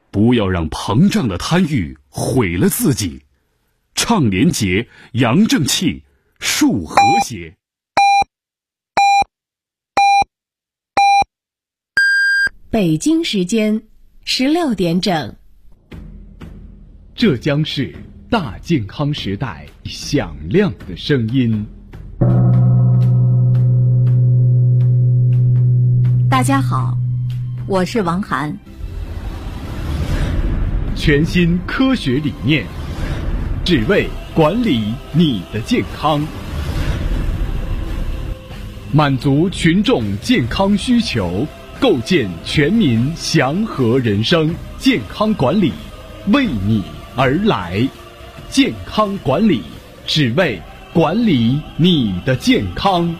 不要让膨胀的贪欲毁了自己。倡廉洁，扬正气，树和谐。 北京时间16点整。 这将是大健康时代响亮的声音。 大家好，我是王涵。 全新科学理念，只为管理你的健康，满足群众健康需求，构建全民祥和人生。健康管理为你而来，健康管理只为管理你的健康。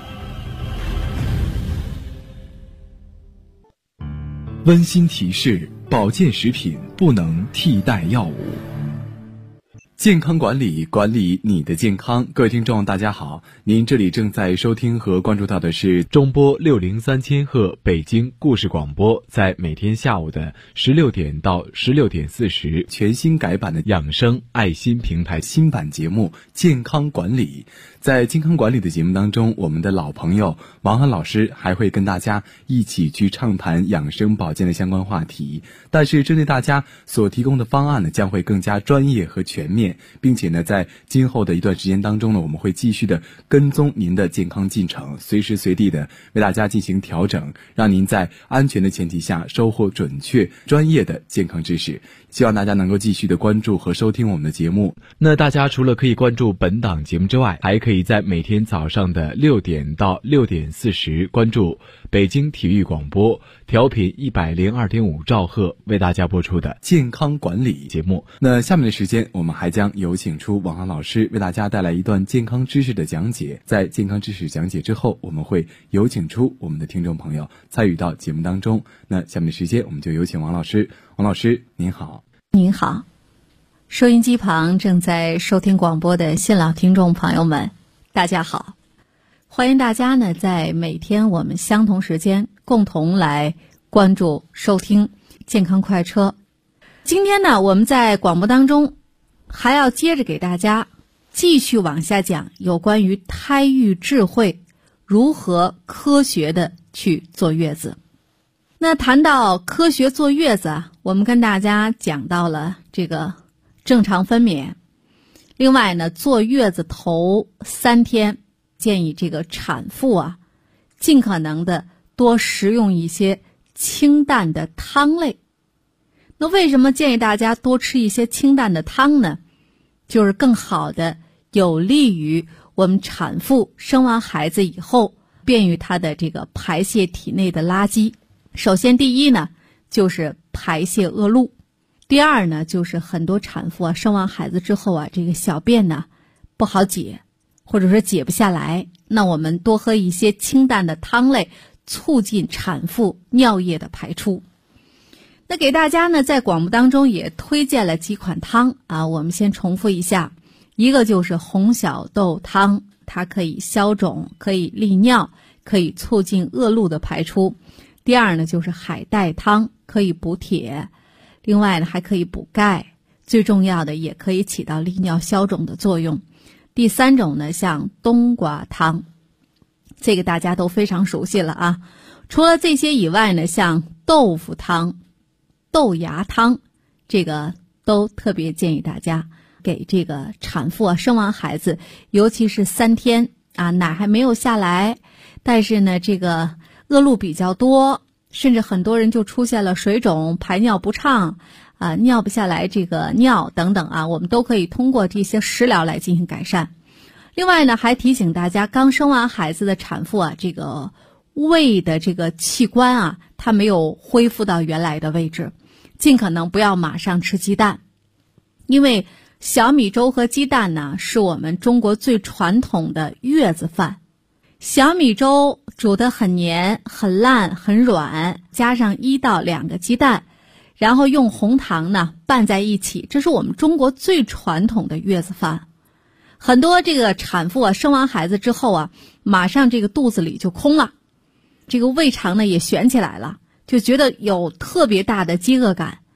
温馨提示：保健食品不能替代药物。健康管理，管理你的健康。各位听众大家好，您这里正在收听和关注到的是中波603千赫北京故事广播，在每天下午的16点到16点40全新改版的养生爱心平台新版节目健康管理。在健康管理的节目当中，我们的老朋友王涵老师还会跟大家一起去畅谈养生保健的相关话题，但是针对大家所提供的方案呢，将会更加专业和全面，并且呢，在今后的一段时间当中呢，我们会继续的跟踪您的健康进程，随时随地的为大家进行调整，让您在安全的前提下收获准确专业的健康知识。希望大家能够继续的关注和收听我们的节目。那大家除了可以关注本档节目之外，还可以在每天早上的6点到6点40关注北京体育广播调频102.5兆赫为大家播出的健康管理节目。那下面的时间，我们还将有请出王涵老师为大家带来一段健康知识的讲解。在健康知识讲解之后，我们会有请出我们的听众朋友参与到节目当中。那下面的时间，我们就有请王老师。王老师您好。 您好，收音机旁正在收听广播的新老听众朋友们，大家好。欢迎大家呢，在每天我们相同时间共同来关注收听健康快车。今天呢，我们在广播当中还要接着给大家继续往下讲有关于胎育智慧，如何科学的去坐月子。那谈到科学坐月子啊，我们跟大家讲到了这个正常分娩。另外呢，坐月子头3天，建议这个产妇啊，尽可能的多食用一些清淡的汤类。那为什么建议大家多吃一些清淡的汤呢？就是更好的有利于我们产妇生完孩子以后，便于她的这个排泄体内的垃圾。首先第一呢，就是排泄恶露。第二呢，就是很多产妇啊，生完孩子之后啊，这个小便呢不好解，或者说解不下来，那我们多喝一些清淡的汤类，促进产妇尿液的排出。那给大家呢，在广播当中也推荐了几款汤啊，我们先重复一下。一个就是红小豆汤，它可以消肿，可以利尿，可以促进恶露的排出。第二呢，就是海带汤，可以补铁，另外呢还可以补钙，最重要的也可以起到利尿消肿的作用。第三种呢，像冬瓜汤，这个大家都非常熟悉了啊。除了这些以外呢，像豆腐汤、豆芽汤，这个都特别建议大家给这个产妇啊，生完孩子，尤其是3天啊，奶还没有下来，但是呢这个恶露比较多，甚至很多人就出现了水肿、排尿不畅啊，尿不下来这个尿等等啊，我们都可以通过这些食疗来进行改善。另外呢，还提醒大家，刚生完孩子的产妇啊，这个胃的这个器官啊，它没有恢复到原来的位置，尽可能不要马上吃鸡蛋，因为小米粥和鸡蛋呢，是我们中国最传统的月子饭。小米粥煮得很黏、很烂、很软，加上1到2个鸡蛋，然后用红糖呢拌在一起，这是我们中国最传统的月子饭。很多这个产妇啊，生完孩子之后啊，马上这个肚子里就空了，这个胃肠呢也悬起来了，就觉得有特别大的饥饿感。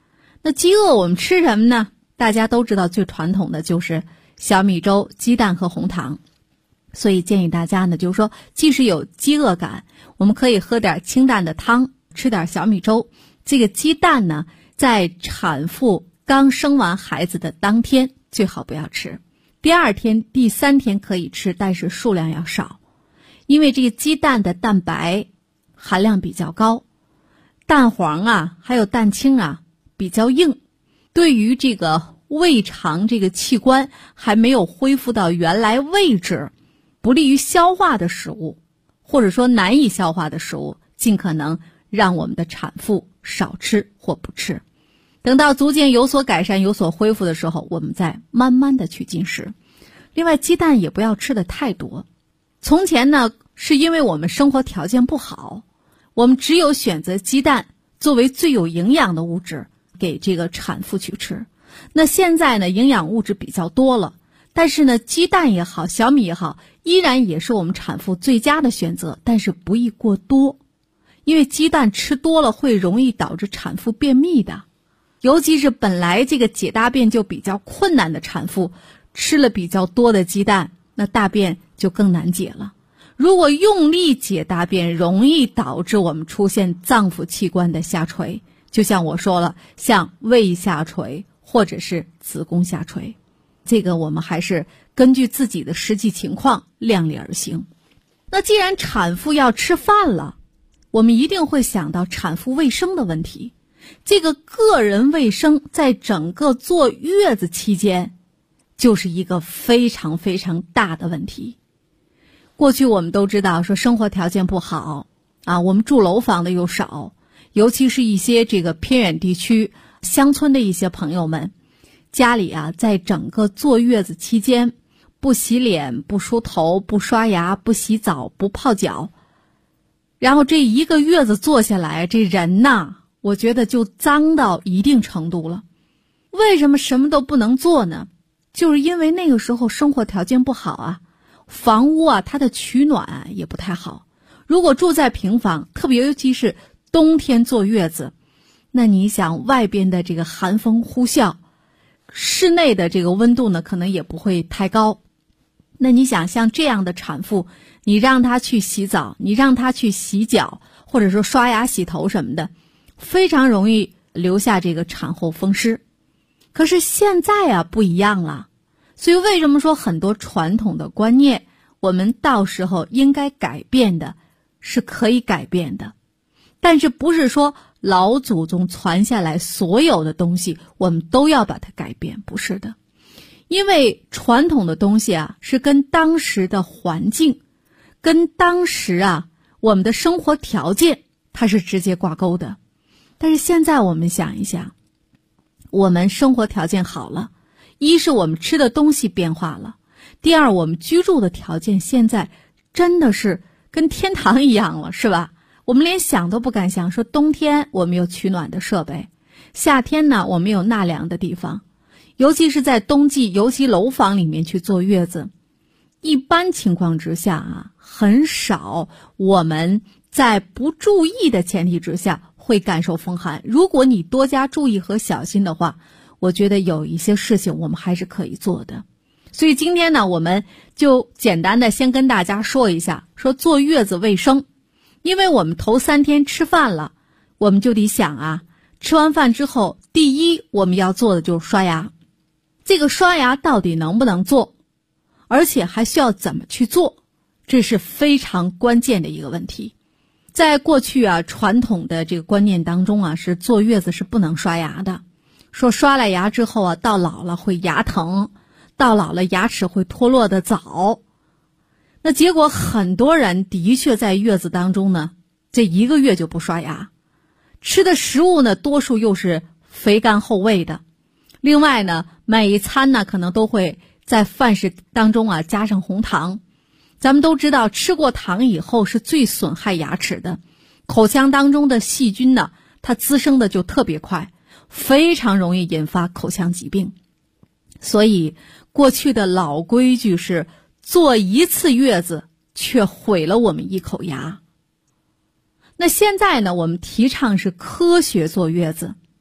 那饥饿我们吃什么呢？大家都知道最传统的就是小米粥、鸡蛋和红糖。所以建议大家呢，就是说即使有饥饿感，我们可以喝点清淡的汤，吃点小米粥。这个鸡蛋呢，在产妇刚生完孩子的当天最好不要吃，第2天、第3天可以吃，但是数量要少。因为这个鸡蛋的蛋白含量比较高，蛋黄啊还有蛋清啊比较硬，对于这个胃肠这个器官还没有恢复到原来位置，不利于消化的食物，或者说难以消化的食物，尽可能让我们的产妇少吃或不吃。等到逐渐有所改善、有所恢复的时候，我们再慢慢的去进食。另外，鸡蛋也不要吃的太多。从前呢，是因为我们生活条件不好，我们只有选择鸡蛋作为最有营养的物质给这个产妇去吃。那现在呢，营养物质比较多了，但是呢，鸡蛋也好，小米也好，依然也是我们产妇最佳的选择，但是不宜过多。因为鸡蛋吃多了会容易导致产妇便秘的，尤其是本来这个解大便就比较困难的产妇，吃了比较多的鸡蛋，那大便就更难解了。如果用力解大便，容易导致我们出现脏腑器官的下垂，就像我说了，像胃下垂或者是子宫下垂。这个我们还是根据自己的实际情况量力而行。那既然产妇要吃饭了，我们一定会想到产妇卫生的问题。这个个人卫生在整个坐月子期间就是一个非常非常大的问题。过去我们都知道说生活条件不好啊，我们住楼房的又少，尤其是一些这个偏远地区乡村的一些朋友们，家里啊在整个坐月子期间不洗脸、不梳头、不刷牙、不洗澡、不泡脚，然后这一个月子坐下来，这人呐，我觉得就脏到一定程度了。为什么什么都不能做呢？就是因为那个时候生活条件不好啊，房屋啊它的取暖也不太好。如果住在平房，特别尤其是冬天坐月子，那你想外边的这个寒风呼啸，室内的这个温度呢可能也不会太高。那你想像这样的产妇，你让她去洗澡，你让她去洗脚，或者说刷牙洗头什么的，非常容易留下这个产后风湿。可是现在啊不一样了，所以为什么说很多传统的观念我们到时候应该改变的，是可以改变的。但是不是说老祖宗传下来所有的东西我们都要把它改变，不是的。因为传统的东西啊是跟当时的环境，跟当时啊我们的生活条件它是直接挂钩的。但是现在我们想一想，我们生活条件好了，一是我们吃的东西变化了，第二我们居住的条件现在真的是跟天堂一样了，是吧？我们连想都不敢想，说冬天我们有取暖的设备，夏天呢我们有纳凉的地方，尤其是在冬季，尤其楼房里面去坐月子，一般情况之下啊，很少我们在不注意的前提之下会感受风寒。如果你多加注意和小心的话，我觉得有一些事情我们还是可以做的。所以今天呢，我们就简单的先跟大家说一下，说坐月子卫生。因为我们头3天吃饭了，我们就得想啊，吃完饭之后，第一我们要做的就是刷牙。这个刷牙到底能不能做，而且还需要怎么去做，这是非常关键的一个问题。在过去啊，传统的这个观念当中啊，是坐月子是不能刷牙的，说刷了牙之后啊，到老了会牙疼，到老了牙齿会脱落的早。那结果很多人的确在月子当中呢，这1个月就不刷牙，吃的食物呢多数又是肥甘厚味的。另外呢，每一餐呢可能都会在饭食当中啊加上红糖。咱们都知道吃过糖以后是最损害牙齿的，口腔当中的细菌呢它滋生的就特别快，非常容易引发口腔疾病。所以过去的老规矩是坐1次月子却毁了我们1口牙。那现在呢，我们提倡是科学坐月子，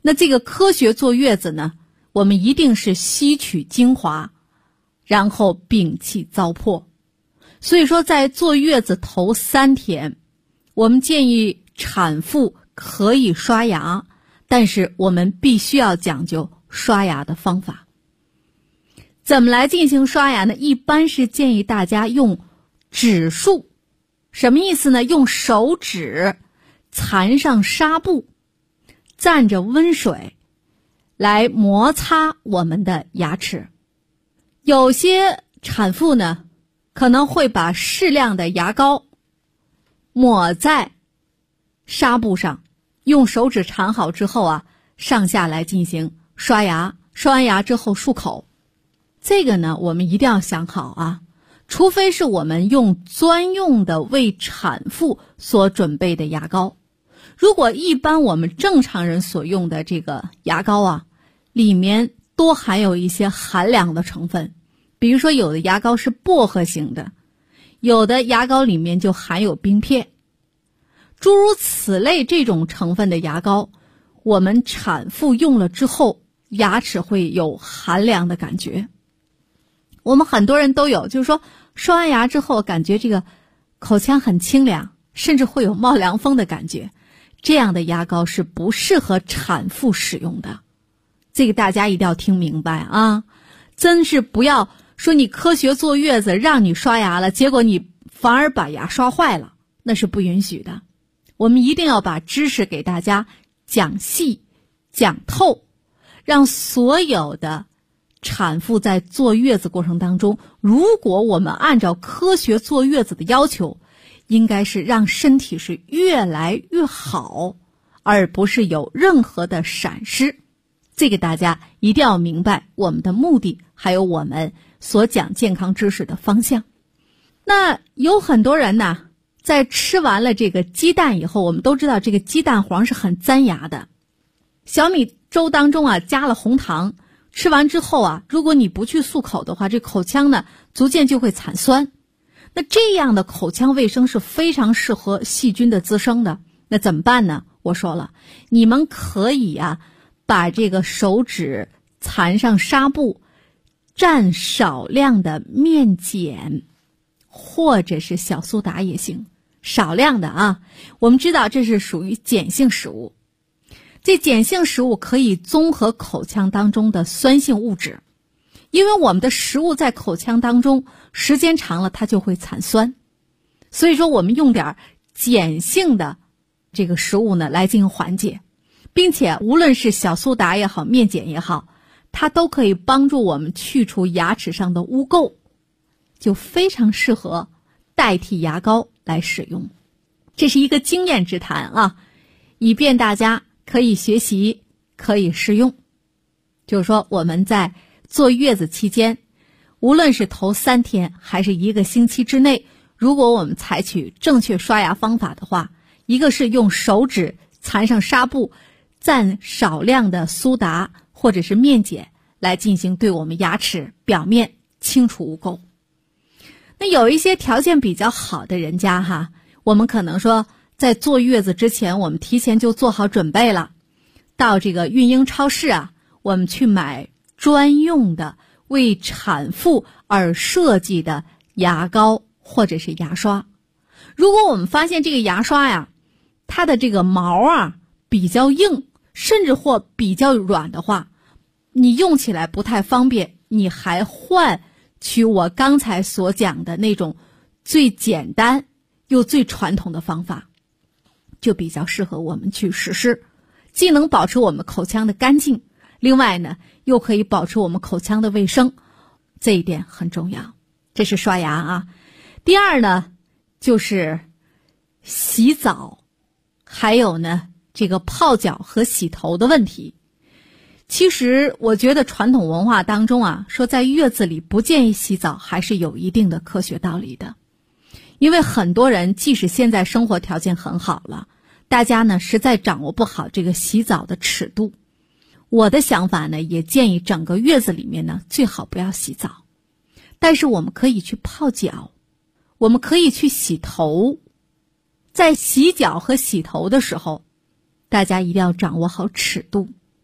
那这个科学坐月子呢，我们一定是吸取精华，然后摒弃糟粕。所以说在坐月子头3天，我们建议产妇可以刷牙，但是我们必须要讲究刷牙的方法。怎么来进行刷牙呢？一般是建议大家用指束。什么意思呢？用手指缠上纱布，蘸着温水来摩擦我们的牙齿。有些产妇呢，可能会把适量的牙膏抹在纱布上，用手指缠好之后啊，上下来进行刷牙。刷完牙之后漱口。这个呢，我们一定要想好啊，除非是我们用专用的为产妇所准备的牙膏。如果一般我们正常人所用的这个牙膏啊，里面多含有一些寒凉的成分，比如说有的牙膏是薄荷型的，有的牙膏里面就含有冰片。诸如此类这种成分的牙膏，我们产妇用了之后，牙齿会有寒凉的感觉。我们很多人都有，就是说刷完牙之后感觉这个口腔很清凉，甚至会有冒凉风的感觉。这样的牙膏是不适合产妇使用的，这个大家一定要听明白啊！真是不要说你科学坐月子让你刷牙了，结果你反而把牙刷坏了，那是不允许的。我们一定要把知识给大家讲细讲透，让所有的产妇在坐月子过程当中，如果我们按照科学坐月子的要求，应该是让身体是越来越好，而不是有任何的闪失。这个大家一定要明白我们的目的，还有我们所讲健康知识的方向。那有很多人呢，在吃完了这个鸡蛋以后，我们都知道这个鸡蛋黄是很粘牙的。小米粥当中啊加了红糖，吃完之后啊，如果你不去漱口的话，这口腔呢逐渐就会产酸。那这样的口腔卫生是非常适合细菌的滋生的。那怎么办呢？我说了，你们可以啊把这个手指缠上纱布，蘸少量的面碱或者是小苏打也行，少量的啊。我们知道这是属于碱性食物，这碱性食物可以中和口腔当中的酸性物质，因为我们的食物在口腔当中时间长了它就会产酸，所以说我们用点碱性的这个食物呢来进行缓解，并且无论是小苏打也好，面碱也好，它都可以帮助我们去除牙齿上的污垢，就非常适合代替牙膏来使用。这是一个经验之谈啊，以便大家可以学习，可以试用。就是说我们在坐月子期间，无论是头3天还是1个星期之内，如果我们采取正确刷牙方法的话，一个是用手指缠上纱布，蘸少量的苏打或者是面碱来进行对我们牙齿表面清除污垢。那有一些条件比较好的人家哈，我们可能说在坐月子之前，我们提前就做好准备了，到这个孕婴超市啊，我们去买专用的为产妇而设计的牙膏或者是牙刷。如果我们发现这个牙刷呀，它的这个毛啊比较硬，甚至或比较软的话，你用起来不太方便，你还换取我刚才所讲的那种最简单又最传统的方法，就比较适合我们去实施，既能保持我们口腔的干净，另外呢又可以保持我们口腔的卫生，这一点很重要。这是刷牙啊。第二呢就是洗澡，还有呢这个泡脚和洗头的问题。其实我觉得传统文化当中啊，说在月子里不建议洗澡，还是有一定的科学道理的。因为很多人即使现在生活条件很好了，大家呢实在掌握不好这个洗澡的尺度。我的想法呢，也建议整个月子里面呢最好不要洗澡，但是我们可以去泡脚，我们可以去洗头。在洗脚和洗头的时候，大家一定要掌握好尺度。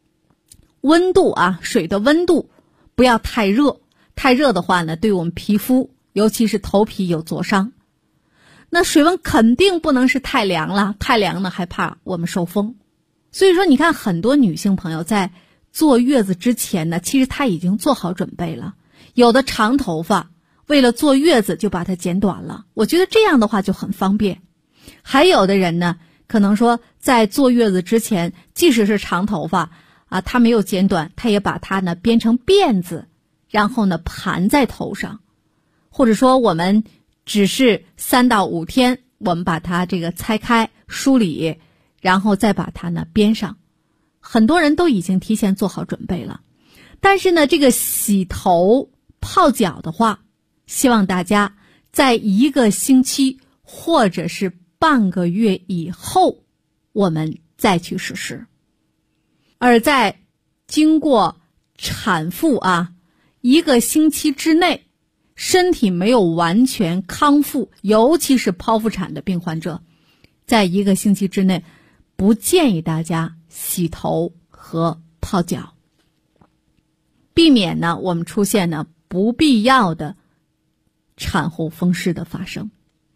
温度啊，水的温度不要太热，太热的话呢，对我们皮肤尤其是头皮有灼伤。那水温肯定不能是太凉了，太凉呢还怕我们受风。所以说你看很多女性朋友在坐月子之前呢，其实她已经做好准备了，有的长头发为了坐月子就把它剪短了，我觉得这样的话就很方便。还有的人呢，可能说在坐月子之前，即使是长头发啊，他没有剪短，他也把它呢编成辫子，然后呢盘在头上。或者说我们只是3到5天，我们把它这个拆开梳理，然后再把它呢编上。很多人都已经提前做好准备了。但是呢，这个洗头泡脚的话，希望大家在1个星期或者是半个月以后我们再去实施。而在经过产妇1个星期之内身体没有完全康复，尤其是剖腹产的病患者，在1个星期之内不建议大家洗头和泡脚，避免呢我们出现呢不必要的产后风湿的发生。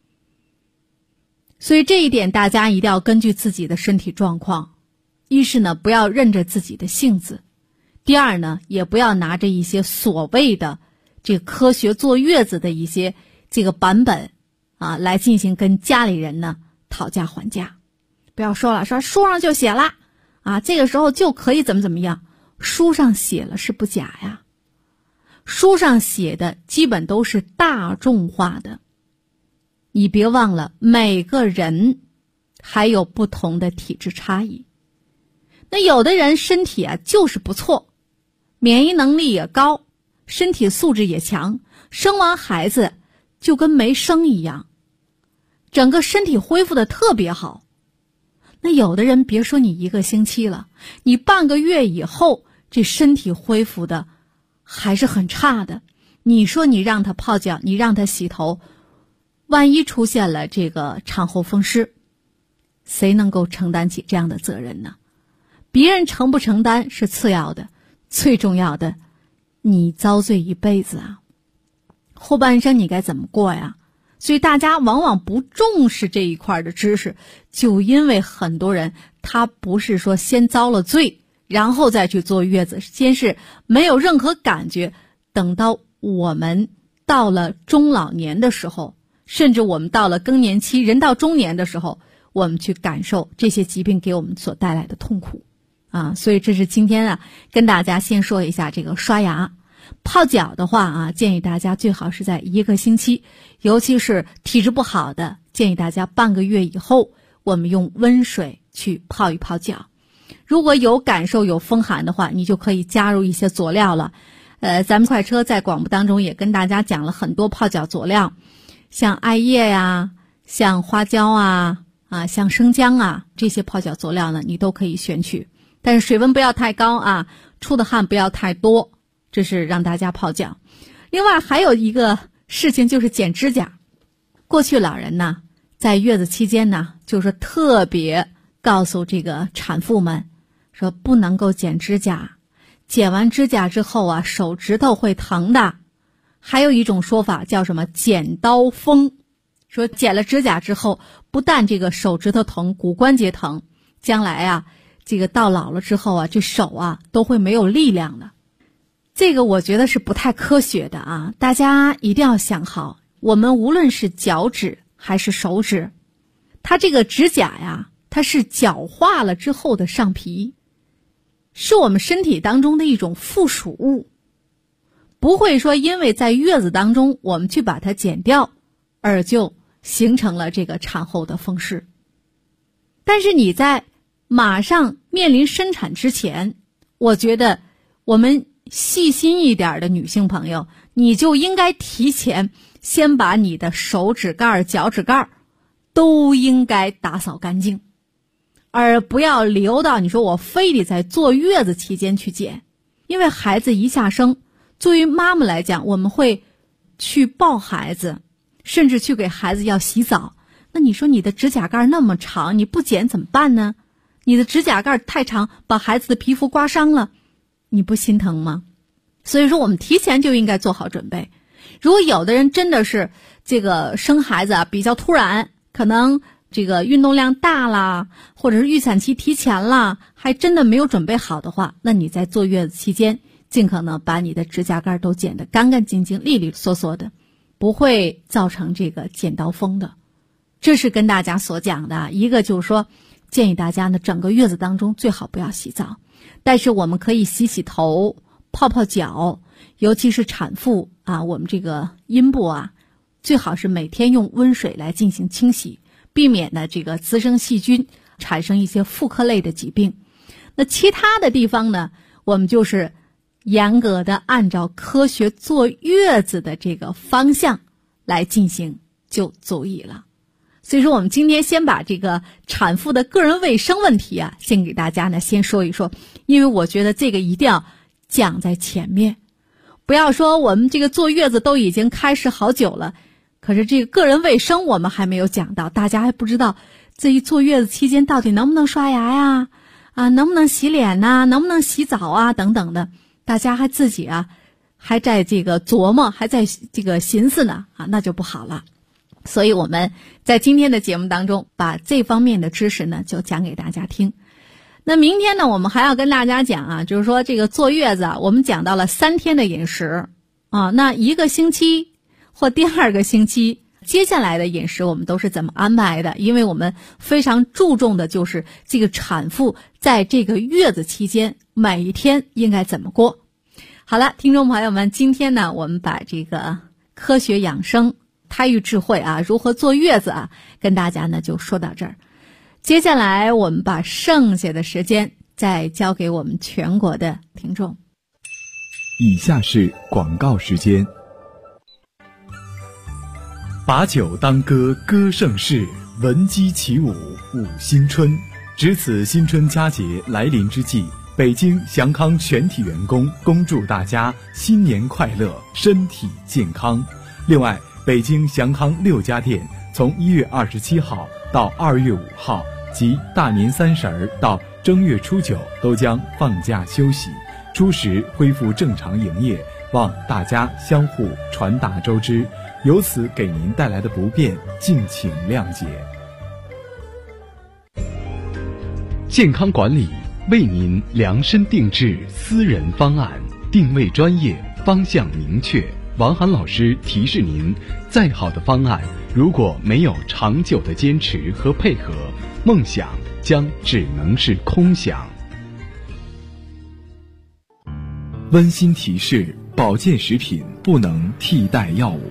所以这一点大家一定要根据自己的身体状况，一是呢不要任着自己的性子，第二呢也不要拿着一些所谓的这个科学坐月子的一些这个版本来进行跟家里人呢讨价还价。不要说了，说书上就写了这个时候就可以怎么样，书上写了是不假呀，书上写的基本都是大众化的。你别忘了每个人还有不同的体质差异。那有的人身体就是不错，免疫能力也高，身体素质也强，生完孩子就跟没生一样，整个身体恢复的特别好。那有的人别说你1个星期了，你半个月以后这身体恢复的还是很差的。你说你让他泡脚，你让他洗头，万一出现了这个产后风湿，谁能够承担起这样的责任呢？别人承不承担是次要的，最重要的你遭罪一辈子后半生你该怎么过呀？所以大家往往不重视这一块的知识，就因为很多人他不是说先遭了罪然后再去坐月子，先是没有任何感觉，等到我们到了中老年的时候，甚至我们到了更年期，人到中年的时候，我们去感受这些疾病给我们所带来的痛苦所以这是今天跟大家先说一下这个刷牙。泡脚的话建议大家最好是在1个星期，尤其是体质不好的，建议大家半个月以后我们用温水去泡一泡脚。如果有感受有风寒的话，你就可以加入一些佐料了。咱们快车在广播当中也跟大家讲了很多泡脚佐料，像艾叶呀，像花椒像生姜这些泡脚佐料呢你都可以选取，但是水温不要太高出的汗不要太多，这是让大家泡脚。另外还有一个事情就是剪指甲。过去老人呢在月子期间呢就是特别告诉这个产妇们说不能够剪指甲，剪完指甲之后手指头会疼的。还有一种说法叫什么剪刀风，说剪了指甲之后不但这个手指头疼，骨关节疼，将来这个到老了之后这手都会没有力量了。这个我觉得是不太科学的大家一定要想好，我们无论是脚趾还是手指，它这个指甲它是角化了之后的上皮，是我们身体当中的一种附属物，不会说因为在月子当中我们去把它剪掉而就形成了这个产后的风湿。但是你在马上面临生产之前，我觉得我们细心一点的女性朋友，你就应该提前先把你的手指盖脚趾盖都应该打扫干净，而不要留到你说我非得在坐月子期间去剪。因为孩子一下生，作为妈妈来讲，我们会去抱孩子，甚至去给孩子要洗澡，那你说你的指甲盖那么长，你不剪怎么办呢？你的指甲盖太长，把孩子的皮肤刮伤了， 你不心疼吗？所以说我们提前就应该做好准备。如果有的人真的是这个生孩子比较突然，可能这个运动量大啦，或者是预产期提前啦，还真的没有准备好的话，那你在坐月子期间尽可能把你的指甲盖都剪得干干净净、利利索索的，不会造成这个剪刀锋的。这是跟大家所讲的。一个就是说建议大家呢整个月子当中最好不要洗澡，但是我们可以洗洗头、泡泡脚，尤其是产妇我们这个阴部最好是每天用温水来进行清洗，避免呢这个滋生细菌，产生一些妇科类的疾病。那其他的地方呢，我们就是严格的按照科学坐月子的这个方向来进行就足矣了。所以说我们今天先把这个产妇的个人卫生问题先给大家呢先说一说，因为我觉得这个一定要讲在前面，不要说我们这个坐月子都已经开始好久了，可是这个个人卫生我们还没有讲到，大家还不知道这一坐月子期间到底能不能刷牙呀，能不能洗脸呐，能不能洗澡等等的，大家还自己还在这个琢磨，还在这个寻思呢那就不好了。所以我们在今天的节目当中把这方面的知识呢就讲给大家听。那明天呢我们还要跟大家讲就是说这个坐月子我们讲到了3天的饮食那1个星期或第2个星期接下来的饮食我们都是怎么安排的，因为我们非常注重的就是这个产妇在这个月子期间每一天应该怎么过。好了，听众朋友们，今天呢我们把这个科学养生胎育智慧如何坐月子跟大家呢就说到这儿。接下来我们把剩下的时间再交给我们全国的听众。 以下是广告时间。把酒当歌，歌盛世，闻鸡起舞，舞新春。值此新春佳节来临之际，北京祥康全体员工恭祝大家新年快乐，身体健康。另外，北京祥康6家店从1月27号到2月5号及大年30到正月初9都将放假休息，初时恢复正常营业，望大家相互传达周知，由此给您带来的不便敬请谅解。健康管理为您量身定制私人方案，定位专业，方向明确。王涵老师提示您，再好的方案如果没有长久的坚持和配合，梦想将只能是空想。温馨提示：保健食品不能替代药物。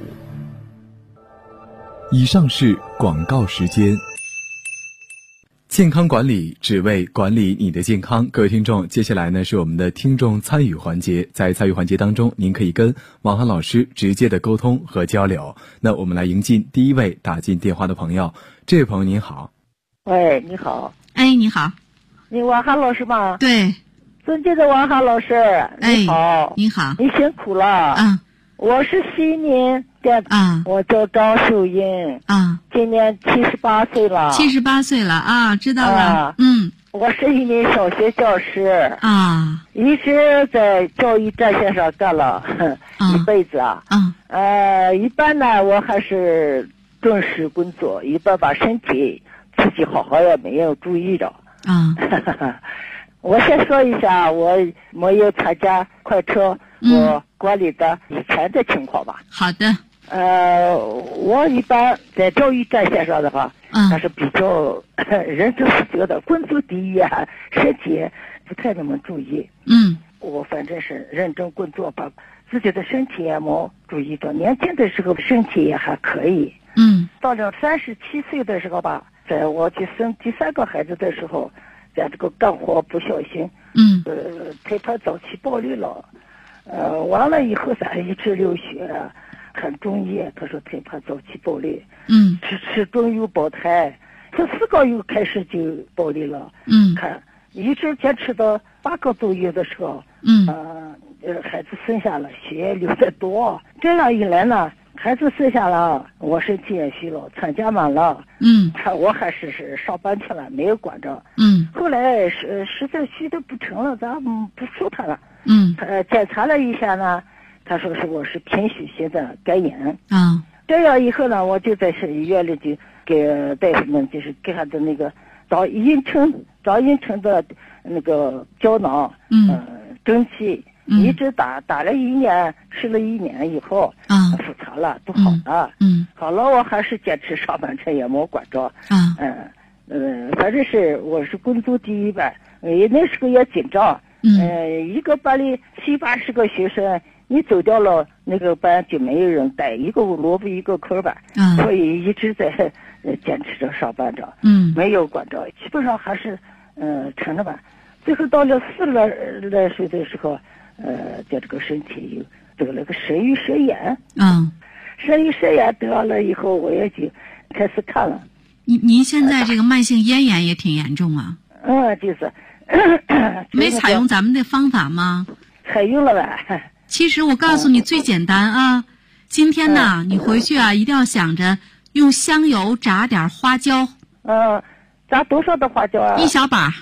以上是广告时间。健康管理只为管理你的健康。各位听众，接下来呢是我们的听众参与环节。在参与环节当中，您可以跟王涵老师直接的沟通和交流。那我们来迎进第一位打进电话的朋友。这位朋友您好。 喂，你好。 哎，你好。 你王涵老师吗？ 对。 尊敬的王涵老师，你好。 你好。 你辛苦了。我是西宁的我叫张秀英今年78岁了。 78岁了知道了。 我是一名小学教师一直在教育战线上干了一辈子一般呢我还是准时工作，一般把身体自己好好也没有注意着我先说一下我没有参加快车我管理的以前的情况吧。 好的。 我一般在教育战线上的话还是比较认真负责的，工作第一身体不太那么注意。我反正是认真工作，把自己的身体也没注意到。年轻的时候身体也还可以。到了37岁的时候吧，在我去生第3个孩子的时候，在这个干活不小心胎盘早期暴裂了。完了以后咱一直流血，看中医，他说胎盘早期暴裂，吃中药保胎，从4个月开始就暴裂了。看一直坚持到8个多月的时候，孩子生下了，血流得多，这样一来呢， 孩子生下了，我身体也虚了，产假满了，我还是上班去了，没有管着，后来实在虚的不成了，咱不收他了，检查了一下呢，他说是我是贫血性的肝炎，这样以后呢，我就在医院里就给大夫们就是给他的那个找阴沉的那个胶囊，针剂。一直打了1年，吃了1年以后，复查了，都好了，好了，我还是坚持上班车也没管着，反正是我是工作第一班，那时候也紧张，一个班里70-80个学生，你走掉了，那个班就没有人带，一个萝卜一个坑吧，所以一直在坚持着上班着，没有管着，基本上还是成了吧。最后到了40来岁的时候。就这个身体又得了个肾盂肾炎，肾盂肾炎得了以后，我也就开始看了。 您现在这个慢性咽炎也挺严重啊？ 就是没采用咱们的方法吗？ 采用了呗。 其实我告诉你最简单啊，今天呢，你回去啊一定要想着用香油炸点花椒。 炸多少的花椒啊？ 1小把。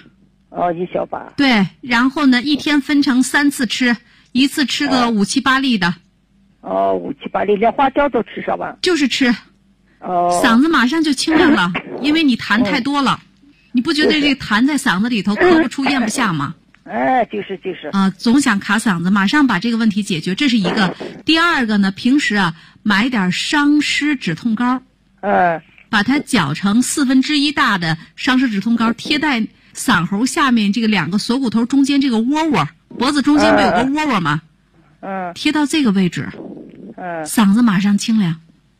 1小把。 对，然后呢，一天分成3次吃，一次吃个5、7、8粒的。 5、7、8粒，连花椒都吃上吧？ 就是吃。嗓子马上就清亮了，因为你痰太多了，你不觉得这痰在嗓子里头咳不出咽不下吗？ 就是。 总想卡嗓子，马上把这个问题解决，这是一个。第二个呢，平时啊买点伤湿止痛膏，把它搅成1/4大的伤湿止痛膏，贴在嗓喉下面这个2个锁骨头中间这个窝窝，脖子中间不有个窝窝吗？贴到这个位置，嗓子马上清凉。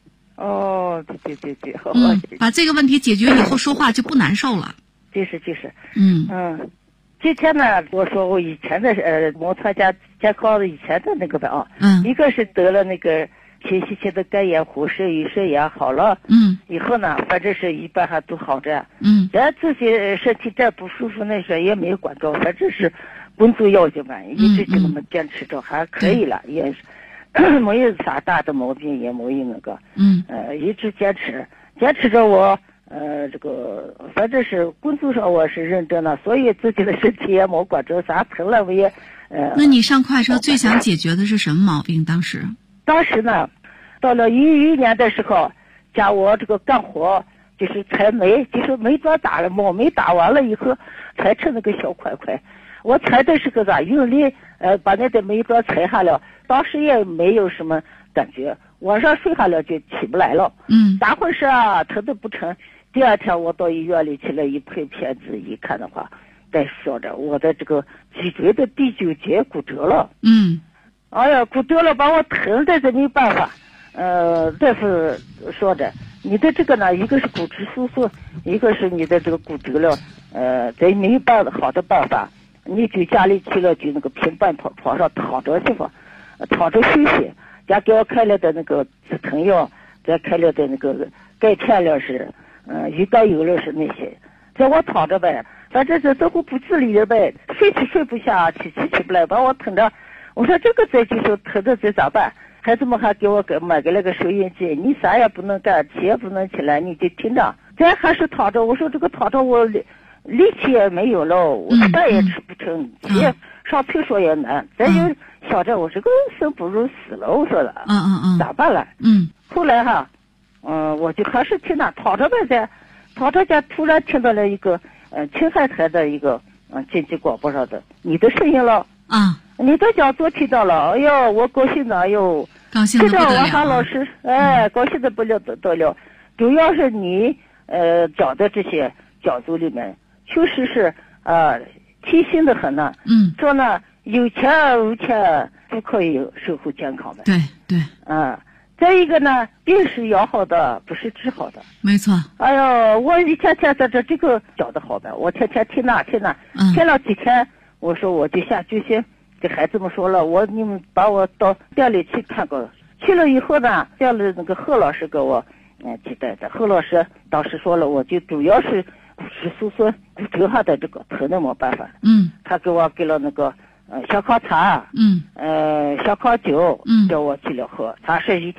对。 把这个问题解决以后，说话就不难受了。 就是。今天呢，我说我以前的我参加健康的以前的那个吧一个是得了那个贫血性的肝炎、肾盂肾炎好了，以后呢，反正是一般还都好着，咱自己身体再不舒服那些也没有管着，反正是工作要紧嘛，一直就那么坚持着，还可以了，也是没有啥大的毛病，也没有那个，一直坚持着我。这个反正是工作上我是认真的，所以自己的身体也没管着，啥疼了我也那你上快车最想解决的是什么毛病？当时呢，到了11年的时候，家我这个干活就是采煤，就是煤桩打了嘛，煤打完了以后裁成那个小块块。我裁的时候咋用力把那个煤桩裁下了，当时也没有什么感觉，晚上睡下了就起不来了。咋回事啊？疼得不成。第二天我到医院里去了，一拍片子一看的话，大夫说着我的这个脊椎的第9节骨折了。骨折了，把我疼的这没办法。大夫说着你的这个呢，一个是骨质疏松，一个是你的这个骨折了，这没办法好的办法，你就家里去了就那个平板床上躺着去吧，躺着休息。家给我开了的那个止疼药，再开了的那个钙片了是。鱼肝油了是那些，叫我躺着呗，反正是都不自理的呗，睡不下，起不来，把我疼着。我说这个再就是疼着这咋办？孩子们还给我买个那个收音机，你啥也不能干，起也不能起来，你就听着。咱还是躺着，我说这个躺着我力气也没有了，我饭也吃不成，起上厕所也难。咱就想着我这个生不如死了，我说了，咋办了？后来哈。我就还是听他躺着呗，躺着家突然听到了一个青海台的一个经济广播上的你的声音了你的讲座听到了，哎呦，我高兴的，哎呦， 高兴的不得了。 王涵老师，高兴的不得了。主要是你讲的这些讲座里面，确实是贴心的很呢。说呢，有钱无钱都可以守护健康的。 对。 再一个呢，病是养好的，不是治好的。 没错。 哎呦，我一天天在这个讲的好呗，我天天听了几天，我说我就下决心给孩子们说了，你们把我到店里去看过，去了以后呢，店里那个贺老师给我接待的，贺老师当时说了，我就主要是骨质疏松骨折下的这个疼的没办法。他给我给了那个。小康茶，小康酒，叫我去了喝。他是一天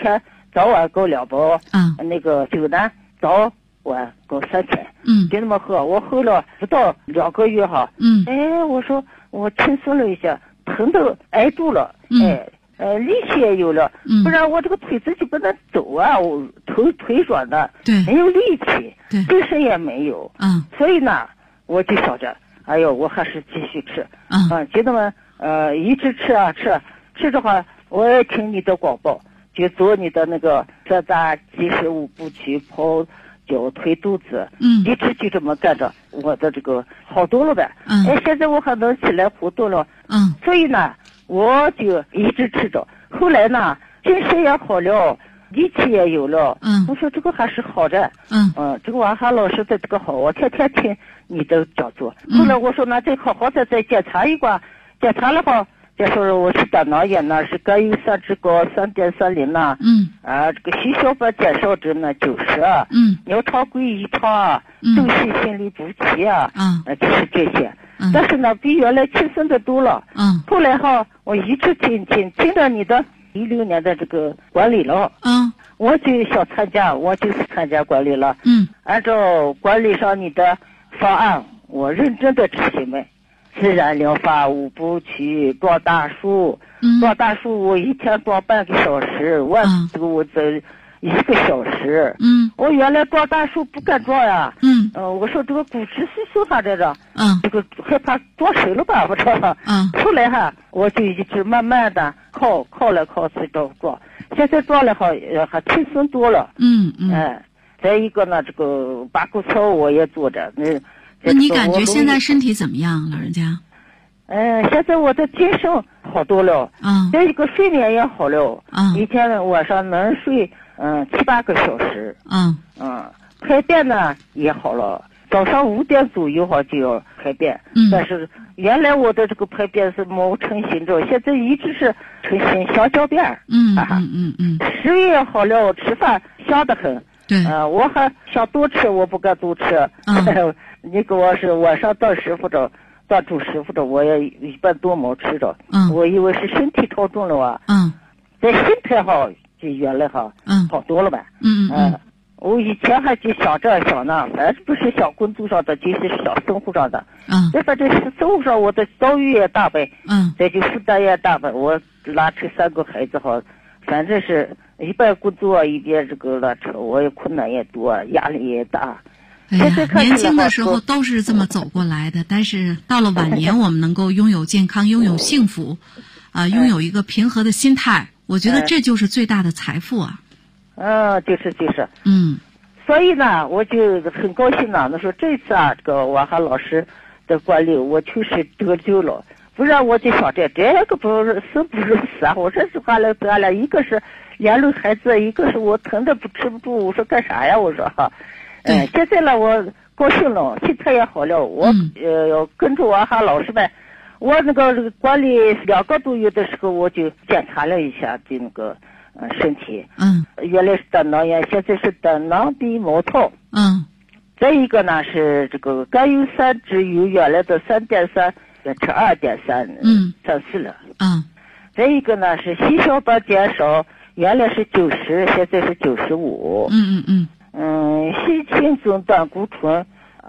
早晚够2包，那个酒呢早晚够3天，就那么喝。我喝了不到2个月哈，我说我轻松了一下，疼的挨住了，力气也有了，不然我这个腿自己不能走啊，我腿软的，没有力气，精神也没有，所以呢，我就想着，哎呦，我还是继续吃，就那么一直吃的话，我也听你的广播，就做你的那个这大75步曲跑脚推肚子，一直就这么干着，我的这个好多了呗，现在我还能起来活动了，所以呢。我就一直吃着，后来呢，精神也好了，力气也有了。我说这个还是好的。这个王涵老师的这个好，我天天听你的讲座。后来我说那再好好的再检查一卦，检查了后，再说我是胆囊炎呢，是甘油三酯高3.30呢。这个血小板减少值呢90。尿常规异常，周期心律不齐啊。就是这些。但是呢，比原来轻松的多了。后来哈，我一直听到你的16年的这个管理了。我就想参加，我就是参加管理了。按照管理上你的方案，我认真的执行呗。自然疗法5步曲，撞大树，撞大树我一天撞半个小时，这个我走1个小时。我原来撞大树不敢撞呀。我说这个骨质疏松啥来着？这个害怕撞谁了吧？我说。后来哈，我就一直慢慢的靠来靠去撞，现在撞了还轻松多了。再一个呢，这个拔骨操我也做着。 那你感觉现在身体怎么样，老人家？ 现在我的精神好多了。再一个睡眠也好了。一天晚上能睡7-8个小时。排便呢也好了，早上5点左右哈就要排便。但是原来我的这个排便是没成型着，现在一直是成型小小便。食欲也好了，吃饭香得很。我还想多吃，我不敢多吃。你给我是晚上当主食或者我也一般多没吃着。我以为是身体超重了啊。在心态好就原来好多了呗。我以前还就想这想那，反正不是想工作上的，就是想生活上的。反正是生活上我的遭遇也大呗。再就负担也大呗。我拉扯3个孩子好，反正是一边工作一边这个拉扯，我也困难也多，压力也大。 年轻的时候都是这么走过来的，但是到了晚年，我们能够拥有健康，拥有幸福，拥有一个平和的心态，我觉得这就是最大的财富啊。 就是。所以呢，我就很高兴呢。那说这次啊，这个王涵老师的管理，我确实得救了。不然我就想这个不是死啊！我这是话了得了，一个是连累孩子，一个是我疼的吃不住。我说干啥呀？我说哈。现在呢，我高兴了，心态也好了。我要跟着王涵老师呗。我那个管理2个多月的时候，我就检查了一下的那个身体。原来是胆囊炎，现在是胆囊壁毛糙。再一个呢是这个甘油三酯由原来的3.3变成2.3，34了。再一个呢是血小板减少，原来是90，现在是95。细氢总胆固醇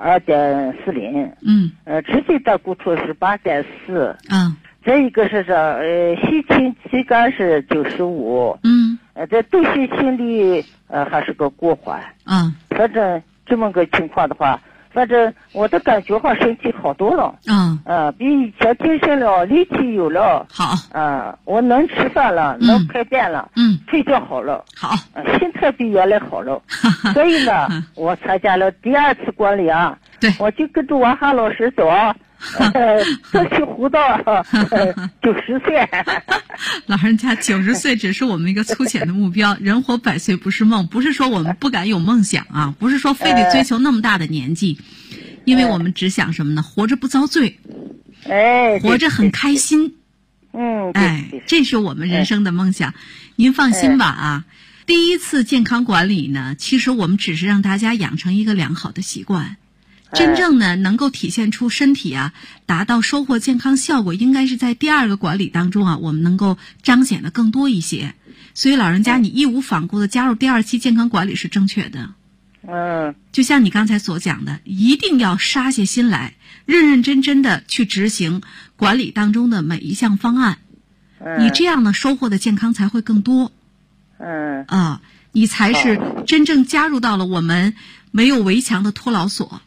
2.40。直径胆固醇是8.4。再一个是细氢肌酐是95。这周期心律还是个过缓。反正这么个情况的话，反正我的感觉哈，身体好多了。比以前精神了，力气有了。 好。 我能吃饭了，能排便了。睡觉好了。 好。 心态比原来好了。所以呢，我参加了第2次管理啊。 对。 我就跟着王涵老师走。争取活到90岁。 老人家90岁只是我们一个粗浅的目标，人活100岁不是梦，不是说我们不敢有梦想啊，不是说非得追求那么大的年纪，因为我们只想什么呢？活着不遭罪，活着很开心。这是我们人生的梦想。您放心吧啊。第1次健康管理呢，其实我们只是让大家养成一个良好的习惯。真正呢，能够体现出身体啊，达到收获健康效果，应该是在第2个管理当中啊，我们能够彰显的更多一些。 所以老人家你义无反顾的加入第2期健康管理是正确的。就像你刚才所讲的，一定要杀下心来，认认真真的去执行管理当中的每一项方案。你这样呢，收获的健康才会更多。你才是真正加入到了我们没有围墙的托老所。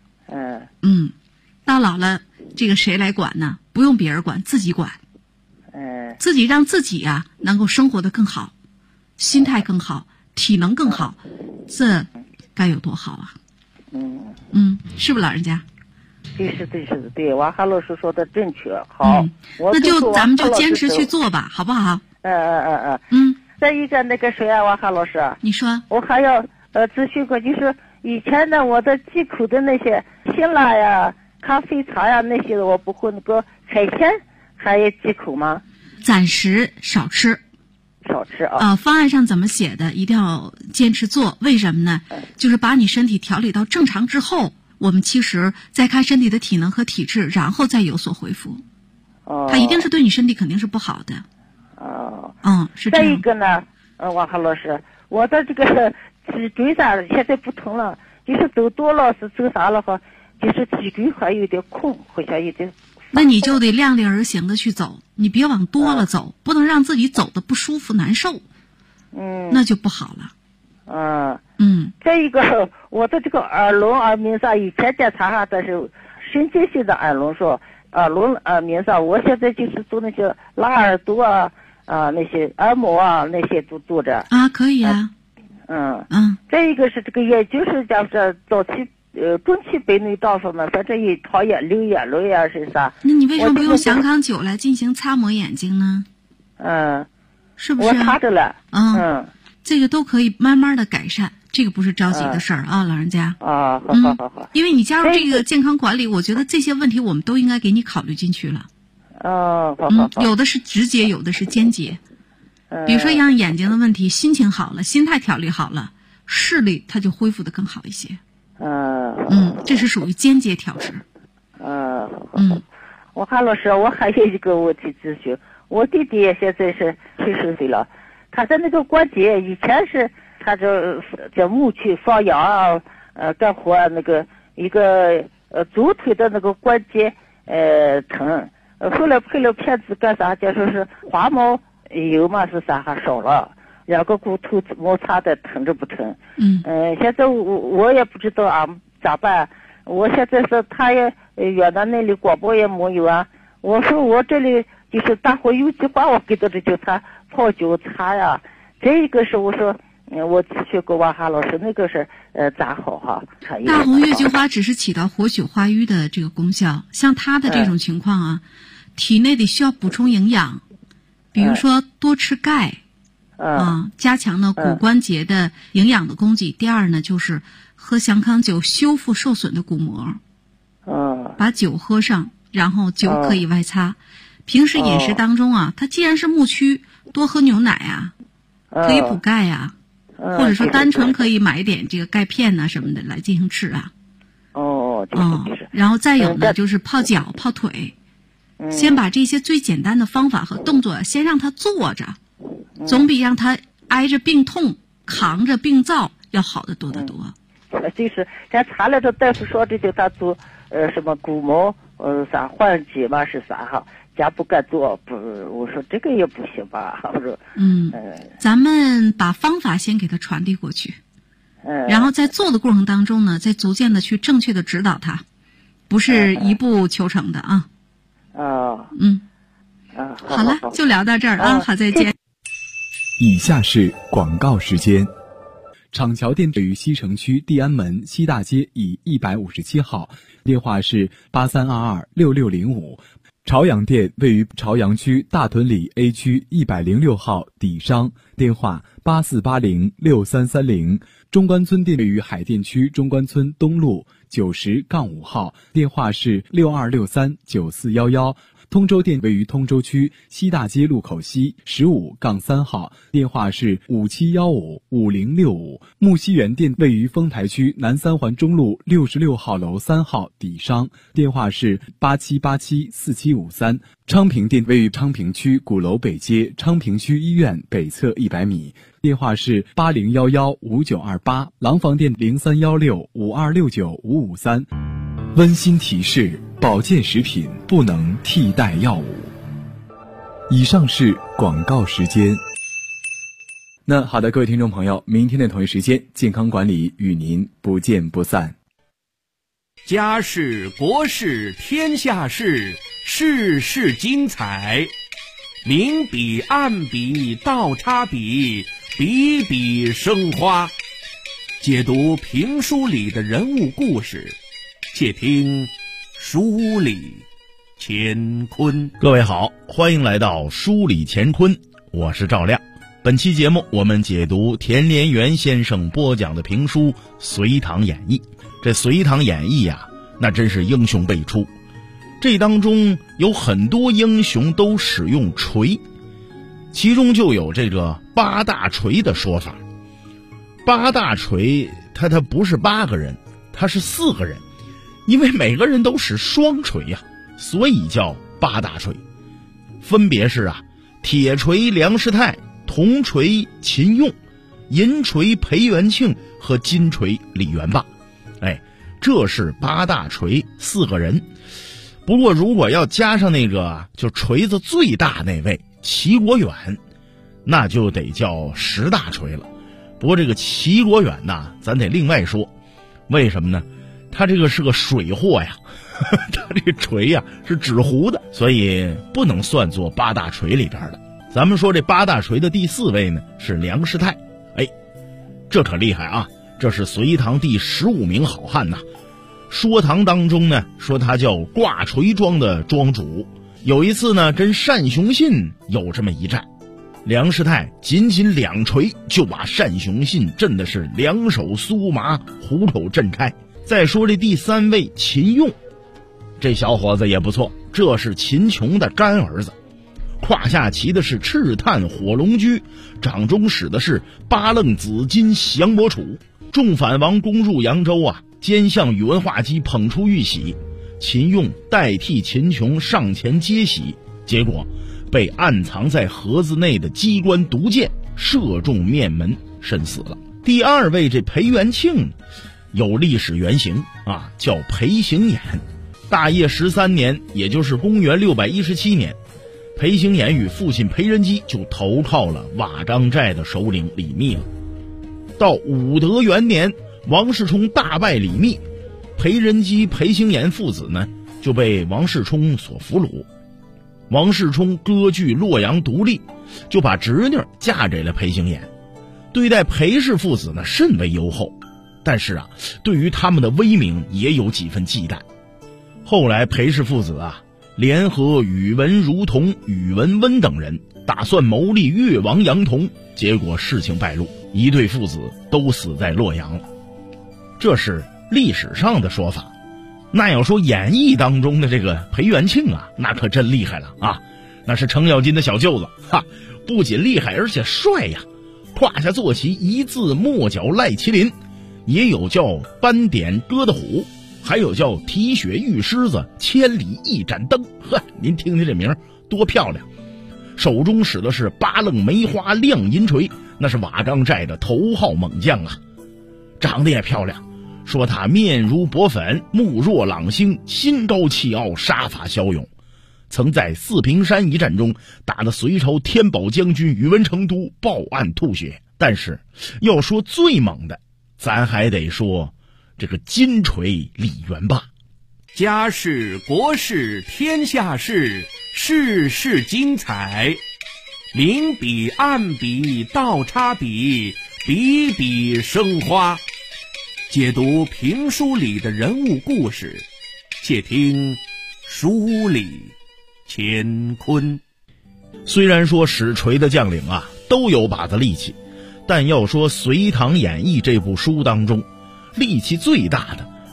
到老了，这个谁来管呢？不用别人管，自己管。自己让自己呀能够生活得更好，心态更好，体能更好，这该有多好啊！是不是老人家？ 对，王涵老师说的正确。好， 那就咱们就坚持去做吧，好不好？ 再一个那个谁啊，王涵老师， 你说， 我还要咨询过，就是以前呢，我的忌口的那些辛辣呀、咖啡茶呀那些的，我不会那个海鲜还有忌口吗？ 暂时少吃啊。方案上怎么写的，一定要坚持做。为什么呢？就是把你身体调理到正常之后，我们其实再看身体的体能和体质，然后再有所恢复。它一定是对你身体肯定是不好的。是这样。 再一个呢，王涵老师，我的这个脊椎啥现在不疼了，就是走多了是走啥了哈，就是脊椎还有点空，好像有点。 那你就得量力而行的去走，你别往多了走，不能让自己走的不舒服难受。那就不好了。 再一个，我的这个耳聋耳鸣上以前检查下的是神经性的耳聋说耳聋耳鸣上，我现在就是做那些拉耳朵那些耳膜那些都做着。 可以啊。 再一个是这个眼睛是讲是早期中期白内障什么，反正也讨厌流眼泪呀是啥。 那你为什么不用祥康9来进行擦抹眼睛呢？是不是？ 我擦着了。 这个都可以慢慢的改善，这个不是着急的事儿老人家。 好。 因为你加入这个健康管理，我觉得这些问题我们都应该给你考虑进去了。 好。 有的是直接，有的是间接。比如说像眼睛的问题，心情好了，心态调理好了，视力它就恢复得更好一些。这是属于间接调试。 我韩老师，我还有一个问题咨询，我弟弟现在是70岁了，他的那个关节以前是他叫木去放羊干活那个一个左腿的那个关节疼，后来配了片子干啥？就说是滑毛油嘛是啥还少了，两个骨头摩擦的疼着不疼？现在我也不知道咋办。我现在是他也远到那里广播也没有啊。我说我这里就是大伙有计划，我给他叫他泡脚擦呀。这个是我说我咨询过王涵老师，那个是咋好哈？ 大红月季花只是起到活血化瘀的这个功效，像他的这种情况体内得需要补充营养，比如说多吃钙。加强呢骨关节的营养的供给。第二呢，就是喝祥康9修复受损的骨膜。把酒喝上，然后酒可以外擦。平时饮食当中它既然是木区，多喝牛奶可以补钙或者说单纯可以买一点这个钙片什么的来进行吃然后再有呢，就是泡脚泡腿。先把这些最简单的方法和动作先让他做着，总比让他挨着病痛扛着病灶要好得多得多。 就是咱查了，这大夫说这就他做什么骨膜啥换脊嘛是啥哈，家不敢做，不，我说这个也不行吧，我说咱们把方法先给他传递过去，然后在做的过程当中呢，再逐渐的去正确的指导他，不是一步求成的好了，就聊到这儿好，再见。 以下是广告时间。厂桥店位于西城区地安门西大街乙157号，电话是83226605。朝阳店位于朝阳区大屯里 A 区106号底商，电话84806330。中关村店位于海淀区中关村东路 90-5号，电话是62639411。通州店位于通州区西大街路口西15-3号，电话是57155065。木樨园店位于丰台区南三环中路66号楼3号底商，电话是87874753。昌平店位于昌平区鼓楼北街昌平区医院北侧100米，电话是80115928。廊坊店031652695553。温馨提示：保健食品不能替代药物。以上是广告时间。那好的，各位听众朋友，明天的同一时间，健康管理与您不见不散。 家事国事天下事，事事精彩。明笔暗笔倒插笔，笔笔生花。解读评书里的人物故事，且听书里乾坤。 各位好，欢迎来到书里乾坤，我是赵亮。本期节目我们解读田连元先生播讲的评书《隋唐演义》。这《隋唐演义》啊，那真是英雄辈出，这当中有很多英雄都使用锤，其中就有这个八大锤的说法。八大锤他不是8个人，他是4个人，因为每个人都使双锤呀，所以叫八大锤。分别是铁锤梁师太，铜锤秦用，银锤裴元庆和金锤李元霸。这是八大锤4个人。不过如果要加上那个就锤子最大那位齐国远，那就得叫10大锤了。不过这个齐国远呐，咱得另外说。为什么呢？他这个是个水货呀，他这个锤呀是纸糊的，所以不能算作八大锤里边的。咱们说这八大锤的第4位呢是梁师太。这可厉害啊，这是隋唐第15名好汉呐。说唐当中呢说他叫挂锤庄的庄主。有一次呢跟单雄信有这么一战，梁师太仅2锤就把单雄信震的是两手酥麻，虎口震开。再说这第3位秦用，这小伙子也不错，这是秦琼的干儿子，胯下骑的是赤炭火龙驹，掌中使的是八楞紫金降魔杵。众反王攻入扬州啊，奸相宇文化及捧出玉玺，秦用代替秦琼上前接玺，结果被暗藏在盒子内的机关毒箭射中面门，身死了。第2位这裴元庆有历史原型啊，叫裴行衍。大业13年，也就是公元617年，裴行衍与父亲裴仁基就投靠了瓦岗寨的首领李密了。到武德元年，王世充大败李密，裴仁基、裴行衍父子呢就被王世充所俘虏。王世充割据洛阳独立，就把侄女嫁给了裴行衍，对待裴氏父子呢甚为优厚，但是对于他们的威名也有几分忌惮。后来裴氏父子联合宇文如同、宇文温等人，打算谋立越王杨同，结果事情败露，一对父子都死在洛阳了。这是历史上的说法。那要说演义当中的这个裴元庆那可真厉害了啊！那是程咬金的小舅子不仅厉害而且帅呀。胯下坐骑一字末角赖麒麟，也有叫斑点鸽的虎，还有叫提血玉狮子，千里一盏灯。您听听这名多漂亮。手中使的是八楞梅花亮银锤，那是瓦岗寨的头号猛将长得也漂亮，说他面如薄粉，目若朗星，心高气傲，杀伐骁勇，曾在四平山一战中打得隋朝天宝将军宇文成都报案吐血。但是要说最猛的，咱还得说这个金锤李元霸。 家事国事天下事，事事精彩。明笔暗笔倒插笔，笔笔生花。解读评书里的人物故事，且听书里乾坤。 虽然说使锤的将领都有把子力气，但要说《隋唐演义》这部书当中，力气最大的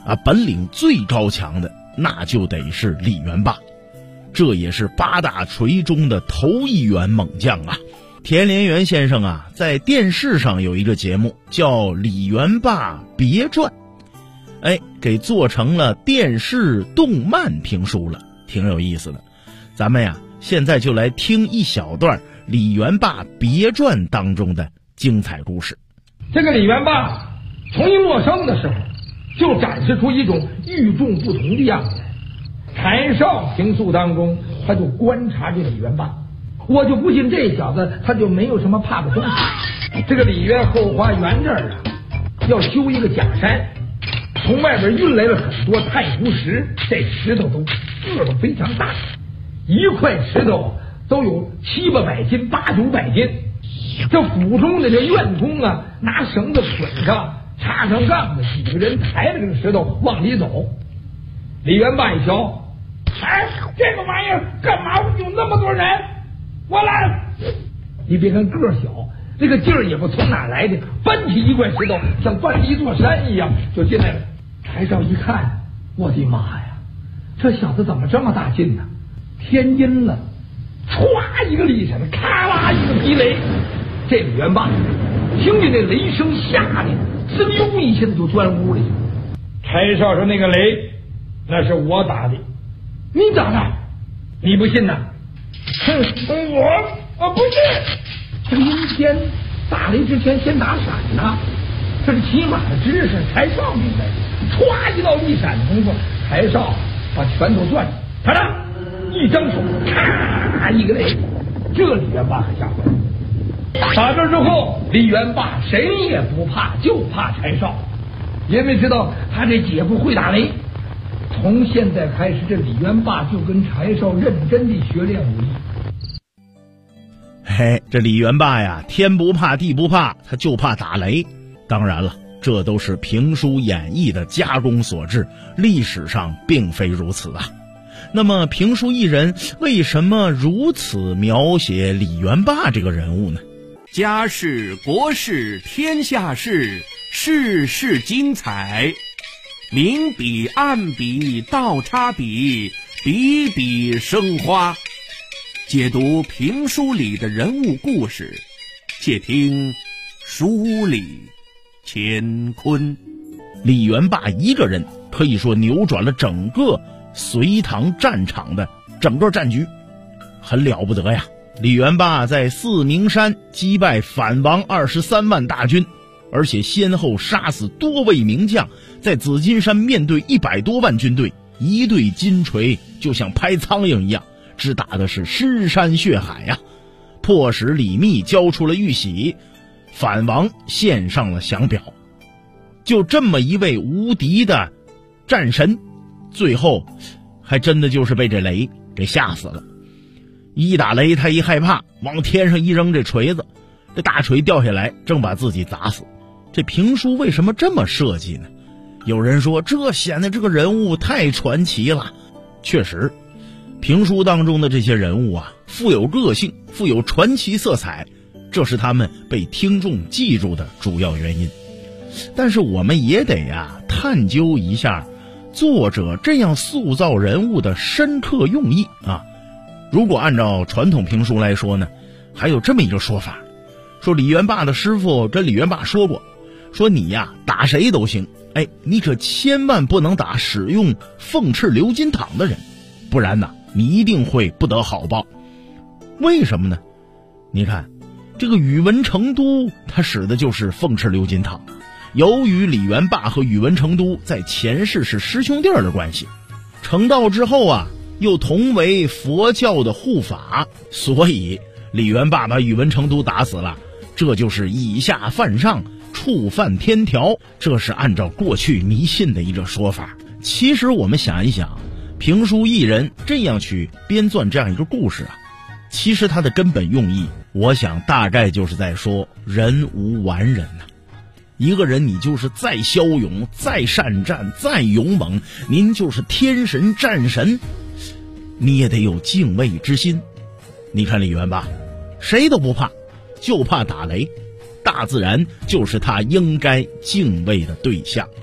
本领最高强的那就得是李元霸，这也是8大锤中的头一员猛将啊。田连元先生啊，在电视上有一个节目叫《李元霸别传》，给做成了电视动漫评书了，挺有意思的。咱们呀，现在就来听一小段《李元霸别传》当中的精彩故事。 这个李元霸从一陌生的时候，就展示出一种与众不同的样子来。柴少评述当中，他就观察这李元霸，我就不信这小子他就没有什么怕的东西。这个李渊后花园这儿啊，要修一个假山，从外边运来了很多太湖石，这石头个都非常大，一块石头都有700-800斤、800-900斤。这府中的这院工啊，拿绳子捆上，插上杠子，几个人抬着这个石头往里走。李元霸一瞧，这个玩意儿干嘛有那么多人？我来！你别看个小，这个劲儿也不从哪来的，搬起一块石头像搬一座山一样就进来了。柴少一看，我的妈呀，这小子怎么这么大劲呢？天阴了，歘一个力闪，咔啦一个劈雷。这李元霸听见那雷声吓得滋溜一下子就钻屋里去了。柴少说：“那个雷那是我打的。”你打的？你不信呐？我不信。这个阴天打雷之前先打闪呐，这是起码的知识。柴少明白，歘一道一闪的功夫，柴少把拳头攥住，他呢一张手，咔一个雷，这李元霸可吓坏了。打这之后，李元霸谁也不怕，就怕柴少，因为知道他这姐夫会打雷。从现在开始，这李元霸就跟柴少认真地学练武艺。 这李元霸呀，天不怕地不怕，他就怕打雷。当然了，这都是评书演绎的加工所致，历史上并非如此啊。那么评书艺人为什么如此描写李元霸这个人物呢？ 家事国事天下事，事事精彩，明笔暗笔倒插笔，笔笔生花。解读评书里的人物故事，且听书里乾坤。 李元霸一个人可以说扭转了整个隋唐战场的整个战局，很了不得呀。李元霸在四明山击败反王23万大军，而且先后杀死多位名将，在紫金山面对100多万军队，一对金锤就像拍苍蝇一样，只打的是尸山血海呀，迫使李密交出了玉玺，反王献上了降表。就这么一位无敌的战神，最后还真的就是被这雷给吓死了。一打雷他一害怕，往天上一扔这锤子，这大锤掉下来正把自己砸死。这评书为什么这么设计呢？有人说这显得这个人物太传奇了。确实，评书当中的这些人物啊，富有个性，富有传奇色彩，这是他们被听众记住的主要原因。但是我们也得探究一下作者这样塑造人物的深刻用意啊。如果按照传统评书来说呢，还有这么一个说法，说李元霸的师傅跟李元霸说过，说你打谁都行，你可千万不能打使用凤翅鎏金镗的人，不然你一定会不得好报。为什么呢？你看这个宇文成都他使的就是凤翅鎏金镗，由于李元霸和宇文成都在前世是师兄弟的关系，成道之后又同为佛教的护法，所以李元霸把宇文成都打死了，这就是以下犯上，触犯天条，这是按照过去迷信的一个说法。其实我们想一想，评书艺人这样去编撰这样一个故事其实它的根本用意，我想大概就是在说人无完人一个人你就是再骁勇，再善战，再勇猛，您就是天神战神，你也得有敬畏之心。你看李元霸谁都不怕，就怕打雷，大自然就是他应该敬畏的对象。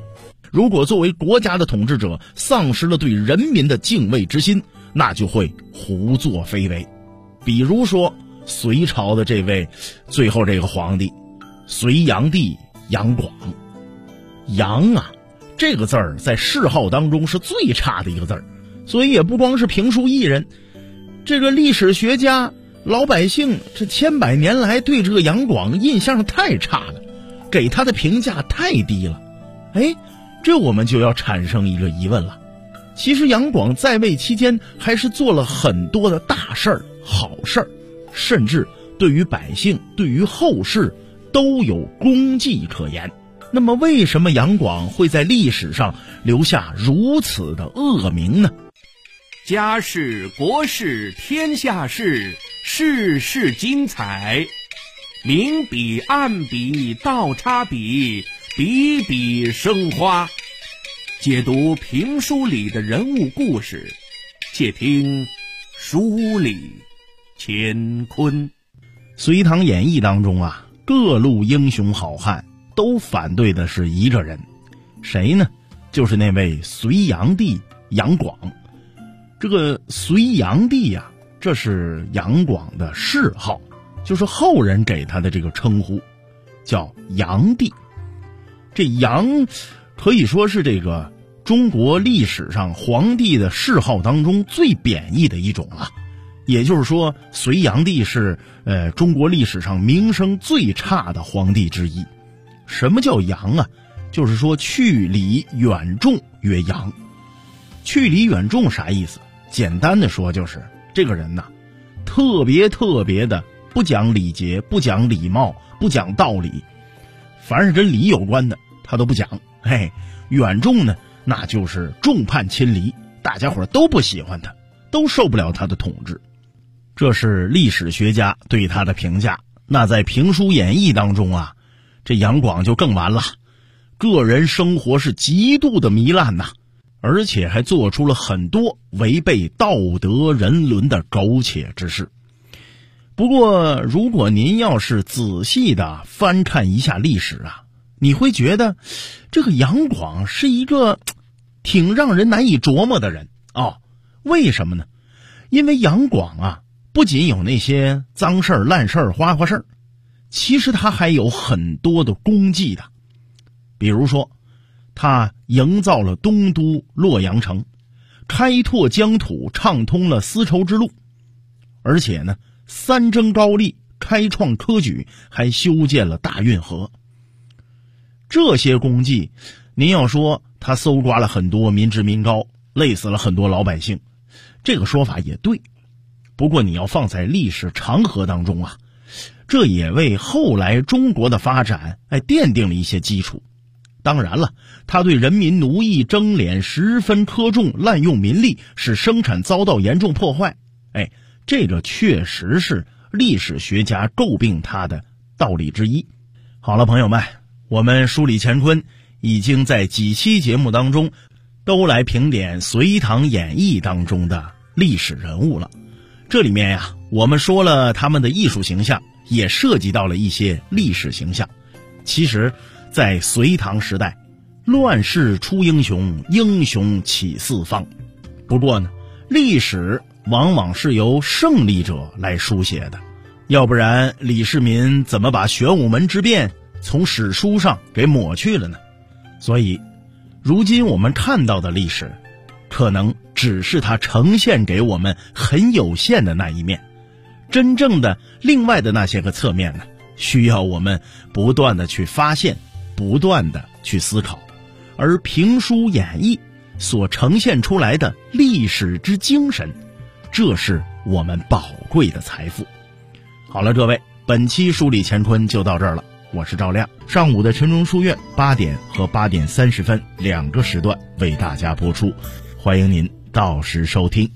如果作为国家的统治者丧失了对人民的敬畏之心，那就会胡作非为。比如说隋朝的这位最后这个皇帝隋炀帝杨广。杨啊这个字儿在谥号当中是最差的一个字儿，所以也不光是评书艺人，这个历史学家老百姓这千百年来对这个杨广印象太差了，给他的评价太低了。这我们就要产生一个疑问了，其实杨广在位期间还是做了很多的大事儿好事儿，甚至对于百姓对于后世都有功绩可言。那么为什么杨广会在历史上留下如此的恶名呢？ 家事国事天下事，事事精彩，明笔暗笔倒插笔，笔笔生花。解读评书里的人物故事，且听书里乾坤。 隋唐演义当中啊，各路英雄好汉都反对的是一个人，谁呢？就是那位隋炀帝杨广。这个隋炀帝啊，这是杨广的谥号，就是后人给他的这个称呼，叫炀帝。这炀可以说是这个中国历史上皇帝的谥号当中最贬义的一种了。也就是说，隋炀帝是中国历史上名声最差的皇帝之一。什么叫炀啊？就是说去礼远重曰炀。去礼远重啥意思？简单的说就是这个人呐，特别的不讲礼节，不讲礼貌，不讲道理，凡是跟礼有关的他都不讲。远重呢，那就是众叛亲离，大家伙都不喜欢他，都受不了他的统治。这是历史学家对他的评价。那在评书演义当中啊，这杨广就更完了，个人生活是极度的糜烂呐，而且还做出了很多违背道德人伦的苟且之事。不过如果您要是仔细的翻看一下历史啊，你会觉得这个杨广是一个挺让人难以琢磨的人为什么呢？因为杨广啊，不仅有那些脏事儿烂事儿花事儿，其实他还有很多的功绩的。比如说他营造了东都洛阳城，开拓疆土，畅通了丝绸之路，而且呢三征高丽，开创科举，还修建了大运河。这些功绩，您要说他搜刮了很多民脂民膏，累死了很多老百姓，这个说法也对。不过你要放在历史长河当中啊，这也为后来中国的发展奠定了一些基础。当然了，他对人民奴役征敛十分苛重，滥用民力，使生产遭到严重破坏。这个确实是历史学家诟病他的道理之一。好了，朋友们，我们梳理乾坤已经在几期节目当中都来评点隋唐演义当中的历史人物了。这里面呀，我们说了他们的艺术形象，也涉及到了一些历史形象。其实在隋唐时代，乱世出英雄，英雄起四方。不过呢，历史往往是由胜利者来书写的，要不然李世民怎么把玄武门之变从史书上给抹去了呢？所以如今我们看到的历史，可能只是它呈现给我们很有限的那一面，真正的另外的那些个侧面呢，需要我们不断的去发现，不断的去思考。而评书演义所呈现出来的历史之精神，这是我们宝贵的财富。好了，各位，本期梳理乾坤就到这儿了。我是赵亮，上午的晨钟书院8点和8点30分2个时段为大家播出，欢迎您到时收听。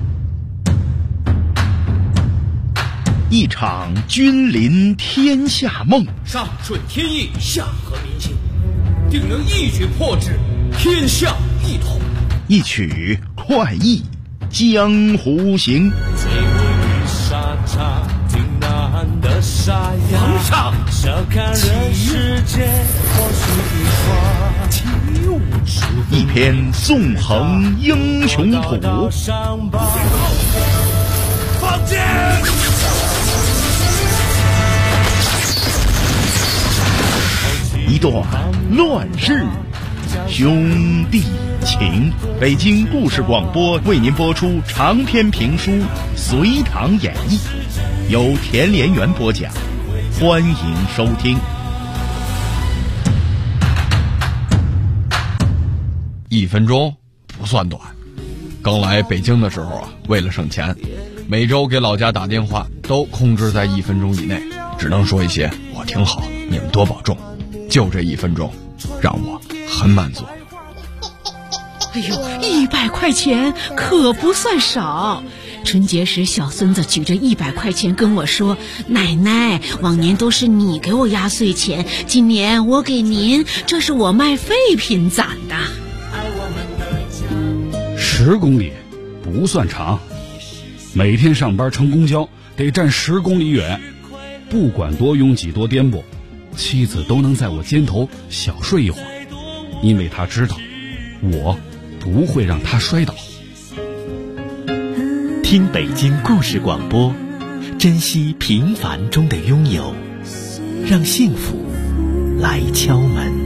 一场君临天下梦， 上顺天意，下合民心，定能一举破之，天下一统。 一曲快意江湖行。 最不与沙场挺难的沙哑，小看人世间或许一花， 体无一篇纵横英雄谱， 放箭！ 一段乱世兄弟情。北京故事广播为您播出长篇评书《隋唐演义》，由田连元播讲，欢迎收听。 1分钟不算短，刚来北京的时候啊，为了省钱，每周给老家打电话都控制在1分钟以内，只能说一些我挺好，你们多保重。就这1分钟，让我很满足。 哎呦，100块钱可不算少。春节时，小孙子举着100块钱跟我说：“奶奶，往年都是你给我压岁钱，今年我给您，这是我卖废品攒的。 ”10公里不算长，每天上班乘公交得站10公里远，不管多拥挤多颠簸，妻子都能在我肩头小睡一会儿，因为她知道我不会让她摔倒。 听北京故事广播，珍惜平凡中的拥有，让幸福来敲门。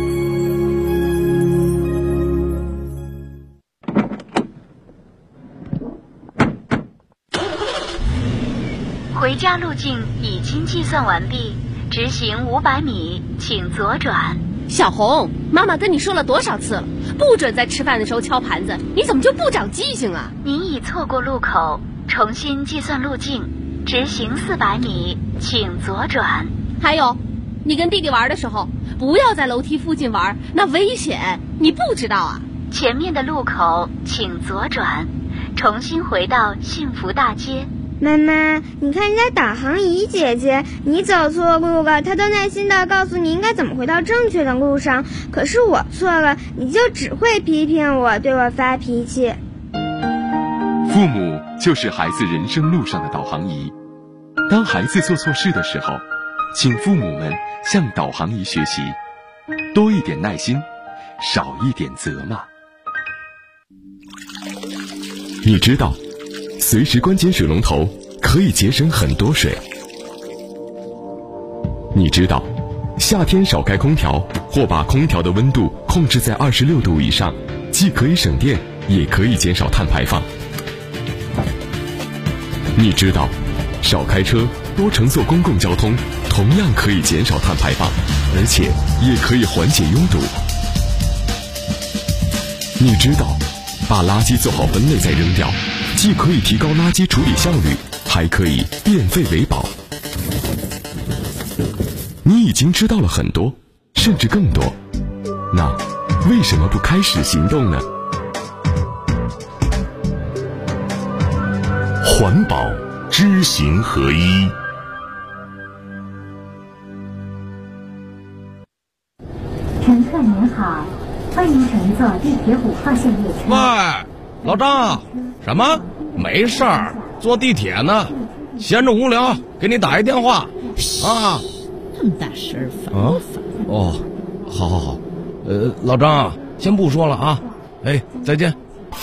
回家路径已经计算完毕，直行500米，请左转。 小红，妈妈跟你说了多少次了，不准在吃饭的时候敲盘子，你怎么就不长记性啊？ 您已错过路口，重新计算路径，直行400米，请左转。 还有，你跟弟弟玩的时候，不要在楼梯附近玩，那危险，你不知道啊？ 前面的路口请左转，重新回到幸福大街。 妈妈，你看人家导航仪姐姐，你走错路了，她都耐心地告诉你应该怎么回到正确的路上。可是我错了，你就只会批评我，对我发脾气。 父母就是孩子人生路上的导航仪。当孩子做错事的时候，请父母们向导航仪学习，多一点耐心，少一点责骂。你知道随时关紧水龙头可以节省很多水。你知道夏天少开空调或把空调的温度控制在26度以上，既可以省电也可以减少碳排放。你知道少开车多乘坐公共交通同样可以减少碳排放，而且也可以缓解拥堵。你知道把垃圾做好分类再扔掉，既可以提高垃圾处理效率，还可以变废为宝。你已经知道了很多，甚至更多，那为什么不开始行动呢？ 环保知行合一。 乘客您好，欢迎乘坐地铁5号线列车。 喂，老张，什么？没事儿，坐地铁呢，闲着无聊，给你打一电话啊。 这么大声，烦不烦？ 哦，好，老张，先不说了啊，哎，再见。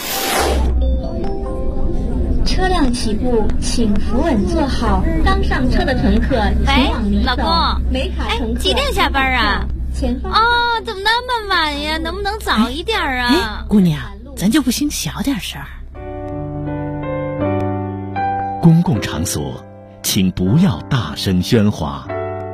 车辆起步，请扶稳坐好。刚上车的乘客，请往里走。 老公， 没卡乘客， 几点下班啊？ 前方。 哦，怎么那么晚呀？能不能早一点啊？ 姑娘，咱就不行小点声儿。 公共场所，请不要大声喧哗。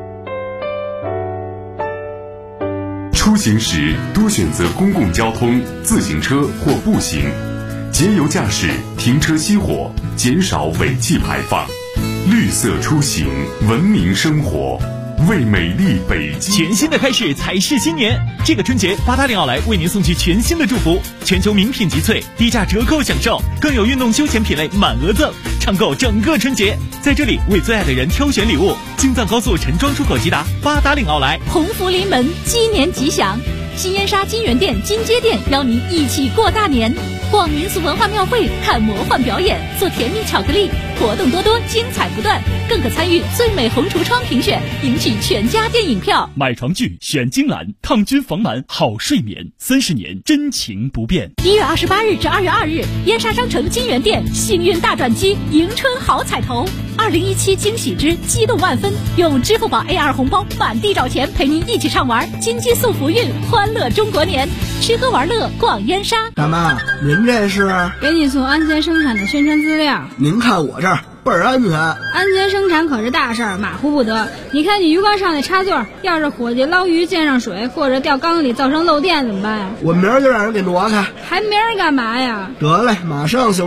出行时多选择公共交通、自行车或步行，节油驾驶，停车熄火，减少尾气排放。绿色出行，文明生活，为美丽北京。 全新的开始才是新年，这个春节880奥莱为您送去全新的祝福，全球名品集萃，低价折扣享受，更有运动休闲品类满额赠，畅购整个春节。在这里为最爱的人挑选礼物，京藏高速陈庄出口直达880奥莱， 鸿福临门，鸡年吉祥。新燕莎金源店、金街店邀您一起过大年，逛民俗文化庙会，看魔幻表演，做甜蜜巧克力， 活动多多，精彩不断，更可参与最美红橱窗评选，赢取全家电影票。 买床具选金兰，抗菌防螨好睡眠，30年真情不变。1月28日至2月2日，燕莎商城金源店幸运大转机，迎春好彩头。2017惊喜之激动万分，用支付宝 AR 红包满地找钱，陪您一起畅玩金鸡送福运，欢乐中国年，吃喝玩乐逛燕莎。 大妈，您这是？ 给你送安全生产的宣传资料。 您看我这儿倍儿安全。 安全生产可是大事儿，马虎不得。你看你鱼缸上那插座，要是伙计捞鱼溅上水，或者掉缸里造成漏电怎么办呀？ 我明儿就让人给挪开。 还明儿干嘛呀？ 得嘞，马上修。